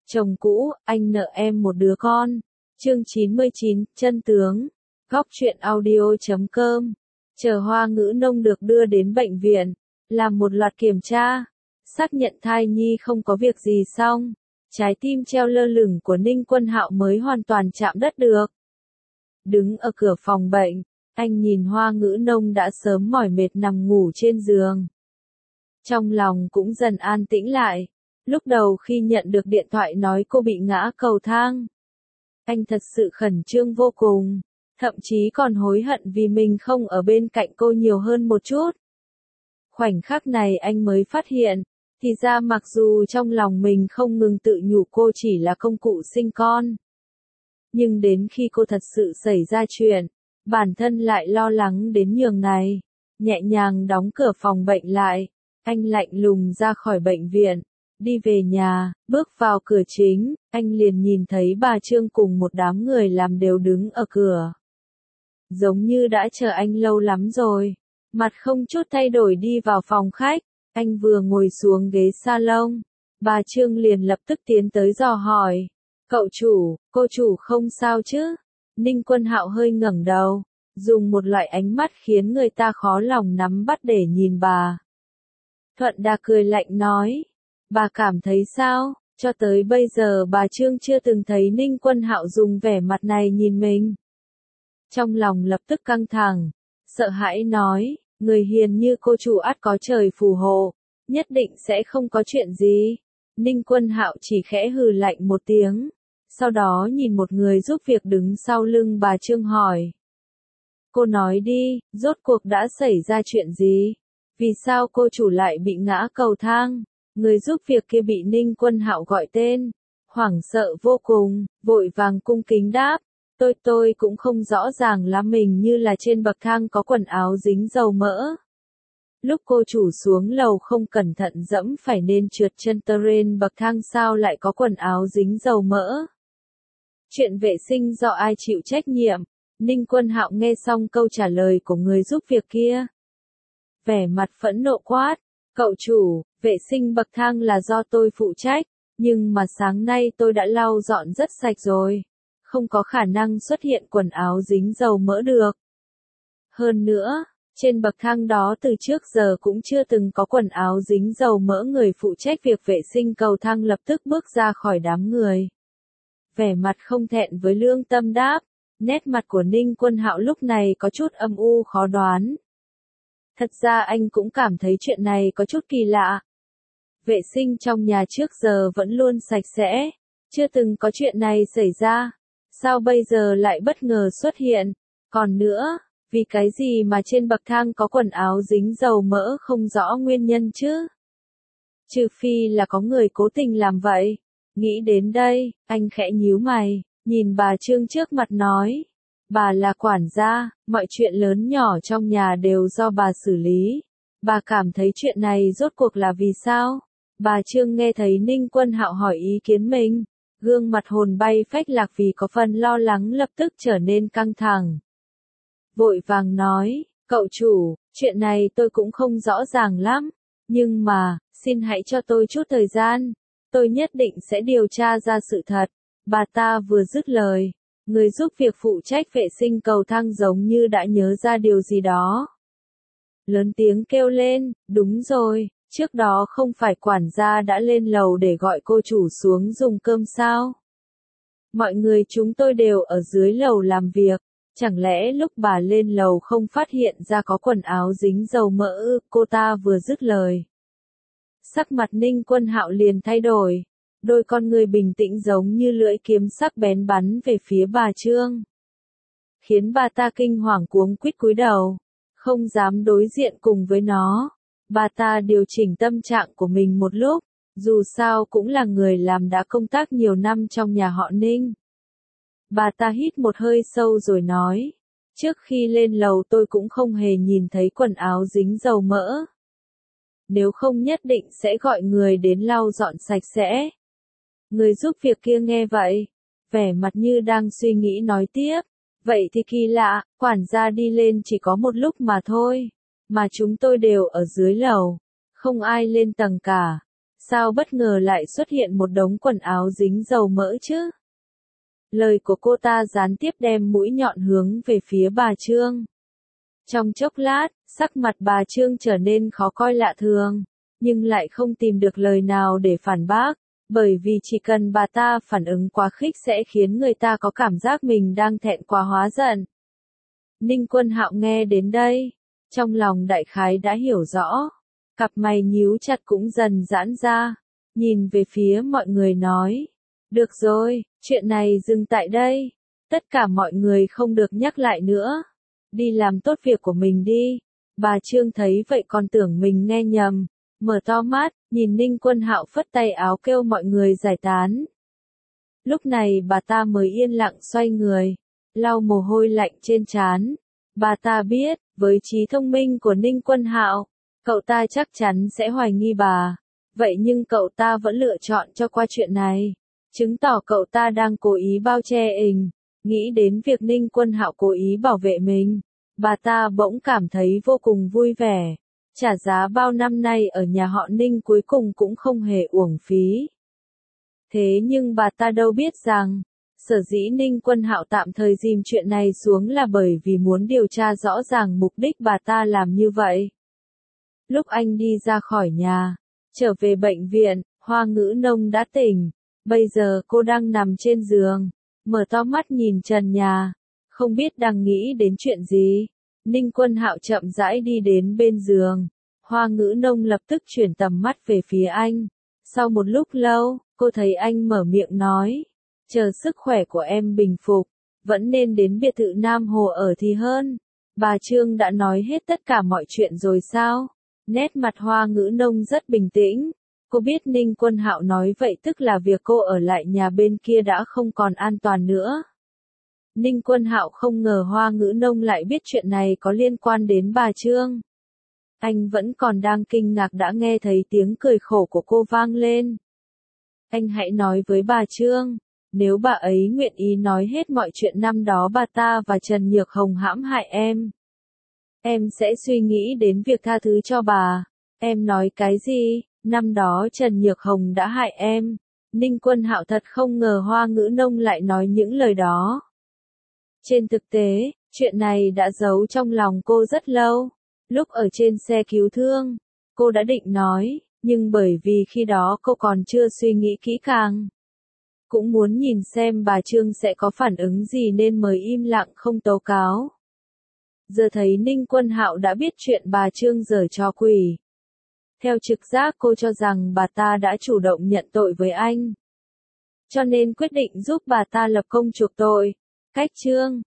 Chồng cũ, anh nợ em một đứa con. Chương 99, chân tướng. Góc truyện audio.com. Chờ Hoa Ngữ Nông được đưa đến bệnh viện, làm một loạt kiểm tra, xác nhận thai nhi không có việc gì xong, trái tim treo lơ lửng của Ninh Quân Hạo mới hoàn toàn chạm đất được. Đứng ở cửa phòng bệnh, anh nhìn Hoa Ngữ Nông đã sớm mỏi mệt nằm ngủ trên giường. Trong lòng cũng dần an tĩnh lại. Lúc đầu khi nhận được điện thoại nói cô bị ngã cầu thang, anh thật sự khẩn trương vô cùng, thậm chí còn hối hận vì mình không ở bên cạnh cô nhiều hơn một chút. Khoảnh khắc này anh mới phát hiện, thì ra mặc dù trong lòng mình không ngừng tự nhủ cô chỉ là công cụ sinh con, nhưng đến khi cô thật sự xảy ra chuyện, bản thân lại lo lắng đến nhường này. Nhẹ nhàng đóng cửa phòng bệnh lại, anh lạnh lùng ra khỏi bệnh viện. Đi về nhà, bước vào cửa chính, anh liền nhìn thấy bà Trương cùng một đám người làm đều đứng ở cửa. Giống như đã chờ anh lâu lắm rồi. Mặt không chút thay đổi đi vào phòng khách, anh vừa ngồi xuống ghế salon. Bà Trương liền lập tức tiến tới dò hỏi. Cậu chủ, cô chủ không sao chứ? Ninh Quân Hạo hơi ngẩng đầu, dùng một loại ánh mắt khiến người ta khó lòng nắm bắt để nhìn bà. Thuận Đà cười lạnh nói. Bà cảm thấy sao? Cho tới bây giờ bà Trương chưa từng thấy Ninh Quân Hạo dùng vẻ mặt này nhìn mình. Trong lòng lập tức căng thẳng, sợ hãi nói, người hiền như cô chủ ắt có trời phù hộ, nhất định sẽ không có chuyện gì. Ninh Quân Hạo chỉ khẽ hừ lạnh một tiếng, sau đó nhìn một người giúp việc đứng sau lưng bà Trương hỏi. Cô nói đi, rốt cuộc đã xảy ra chuyện gì? Vì sao cô chủ lại bị ngã cầu thang? Người giúp việc kia bị Ninh Quân Hạo gọi tên, hoảng sợ vô cùng, vội vàng cung kính đáp, tôi cũng không rõ ràng lắm, mình như là trên bậc thang có quần áo dính dầu mỡ. Lúc cô chủ xuống lầu không cẩn thận dẫm phải nên trượt chân trên bậc thang, sao lại có quần áo dính dầu mỡ? Chuyện vệ sinh do ai chịu trách nhiệm? Ninh Quân Hạo nghe xong câu trả lời của người giúp việc kia, vẻ mặt phẫn nộ quát. Cậu chủ, vệ sinh bậc thang là do tôi phụ trách, nhưng mà sáng nay tôi đã lau dọn rất sạch rồi, không có khả năng xuất hiện quần áo dính dầu mỡ được. Hơn nữa, trên bậc thang đó từ trước giờ cũng chưa từng có quần áo dính dầu mỡ. Người phụ trách việc vệ sinh cầu thang lập tức bước ra khỏi đám người, vẻ mặt không thẹn với lương tâm đáp. Nét mặt của Ninh Quân Hạo lúc này có chút âm u khó đoán. Thật ra anh cũng cảm thấy chuyện này có chút kỳ lạ. Vệ sinh trong nhà trước giờ vẫn luôn sạch sẽ, chưa từng có chuyện này xảy ra. Sao bây giờ lại bất ngờ xuất hiện? Còn nữa, vì cái gì mà trên bậc thang có quần áo dính dầu mỡ không rõ nguyên nhân chứ? Trừ phi là có người cố tình làm vậy. Nghĩ đến đây, anh khẽ nhíu mày, nhìn bà Trương trước mặt nói. Bà là quản gia, mọi chuyện lớn nhỏ trong nhà đều do bà xử lý. Bà cảm thấy chuyện này rốt cuộc là vì sao? Bà Trương nghe thấy Ninh Quân Hạo hỏi ý kiến mình, gương mặt hồn bay phách lạc vì có phần lo lắng lập tức trở nên căng thẳng. Vội vàng nói, cậu chủ, chuyện này tôi cũng không rõ ràng lắm, nhưng mà, xin hãy cho tôi chút thời gian, tôi nhất định sẽ điều tra ra sự thật. Bà ta vừa dứt lời, người giúp việc phụ trách vệ sinh cầu thang giống như đã nhớ ra điều gì đó. Lớn tiếng kêu lên, đúng rồi, trước đó không phải quản gia đã lên lầu để gọi cô chủ xuống dùng cơm sao? Mọi người chúng tôi đều ở dưới lầu làm việc, chẳng lẽ lúc bà lên lầu không phát hiện ra có quần áo dính dầu mỡ ư? Cô ta vừa dứt lời, sắc mặt Ninh Quân Hạo liền thay đổi. Đôi con người bình tĩnh giống như lưỡi kiếm sắc bén bắn về phía bà Trương, khiến bà ta kinh hoàng cuống quýt cúi đầu, không dám đối diện cùng với nó. Bà ta điều chỉnh tâm trạng của mình một lúc, dù sao cũng là người làm đã công tác nhiều năm trong nhà họ Ninh. Bà ta hít một hơi sâu rồi nói, trước khi lên lầu tôi cũng không hề nhìn thấy quần áo dính dầu mỡ. Nếu không nhất định sẽ gọi người đến lau dọn sạch sẽ. Người giúp việc kia nghe vậy, vẻ mặt như đang suy nghĩ nói tiếp, vậy thì kỳ lạ, quản gia đi lên chỉ có một lúc mà thôi, mà chúng tôi đều ở dưới lầu, không ai lên tầng cả. Sao bất ngờ lại xuất hiện một đống quần áo dính dầu mỡ chứ? Lời của cô ta gián tiếp đem mũi nhọn hướng về phía bà Trương. Trong chốc lát, sắc mặt bà Trương trở nên khó coi lạ thường, nhưng lại không tìm được lời nào để phản bác, bởi vì chỉ cần bà ta phản ứng quá khích sẽ khiến người ta có cảm giác mình đang thẹn quá hóa giận. Ninh Quân Hạo nghe đến đây, trong lòng đại khái đã hiểu rõ, cặp mày nhíu chặt cũng dần giãn ra, nhìn về phía mọi người nói, được rồi, chuyện này dừng tại đây, tất cả mọi người không được nhắc lại nữa, đi làm tốt việc của mình đi. Bà Trương thấy vậy còn tưởng mình nghe nhầm, mở to mắt, nhìn Ninh Quân Hạo phất tay áo kêu mọi người giải tán. Lúc này bà ta mới yên lặng xoay người, lau mồ hôi lạnh trên trán. Bà ta biết, với trí thông minh của Ninh Quân Hạo, cậu ta chắc chắn sẽ hoài nghi bà. Vậy nhưng cậu ta vẫn lựa chọn cho qua chuyện này, chứng tỏ cậu ta đang cố ý bao che ình. Nghĩ đến việc Ninh Quân Hạo cố ý bảo vệ mình, bà ta bỗng cảm thấy vô cùng vui vẻ. Trả giá bao năm nay ở nhà họ Ninh cuối cùng cũng không hề uổng phí. Thế nhưng bà ta đâu biết rằng, sở dĩ Ninh Quân Hạo tạm thời dìm chuyện này xuống là bởi vì muốn điều tra rõ ràng mục đích bà ta làm như vậy. Lúc anh đi ra khỏi nhà, trở về bệnh viện, Hoa Ngữ Nông đã tỉnh. Bây giờ cô đang nằm trên giường, mở to mắt nhìn trần nhà, không biết đang nghĩ đến chuyện gì. Ninh Quân Hạo chậm rãi đi đến bên giường. Hoa Ngữ Nông lập tức chuyển tầm mắt về phía anh. Sau một lúc lâu, cô thấy anh mở miệng nói, chờ sức khỏe của em bình phục, vẫn nên đến biệt thự Nam Hồ ở thì hơn. Bà Trương đã nói hết tất cả mọi chuyện rồi sao? Nét mặt Hoa Ngữ Nông rất bình tĩnh. Cô biết Ninh Quân Hạo nói vậy tức là việc cô ở lại nhà bên kia đã không còn an toàn nữa. Ninh Quân Hạo không ngờ Hoa Ngữ Nông lại biết chuyện này có liên quan đến bà Trương. Anh vẫn còn đang kinh ngạc đã nghe thấy tiếng cười khổ của cô vang lên. Anh hãy nói với bà Trương, nếu bà ấy nguyện ý nói hết mọi chuyện năm đó bà ta và Trần Nhược Hồng hãm hại em sẽ suy nghĩ đến việc tha thứ cho bà. Em nói cái gì? Năm đó Trần Nhược Hồng đã hại em. Ninh Quân Hạo thật không ngờ Hoa Ngữ Nông lại nói những lời đó. Trên thực tế, chuyện này đã giấu trong lòng cô rất lâu. Lúc ở trên xe cứu thương, cô đã định nói, nhưng bởi vì khi đó cô còn chưa suy nghĩ kỹ càng. Cũng muốn nhìn xem bà Trương sẽ có phản ứng gì nên mới im lặng không tố cáo. Giờ thấy Ninh Quân Hạo đã biết chuyện bà Trương giở trò quỷ. Theo trực giác cô cho rằng bà ta đã chủ động nhận tội với anh. Cho nên quyết định giúp bà ta lập công chuộc tội. Cách Trương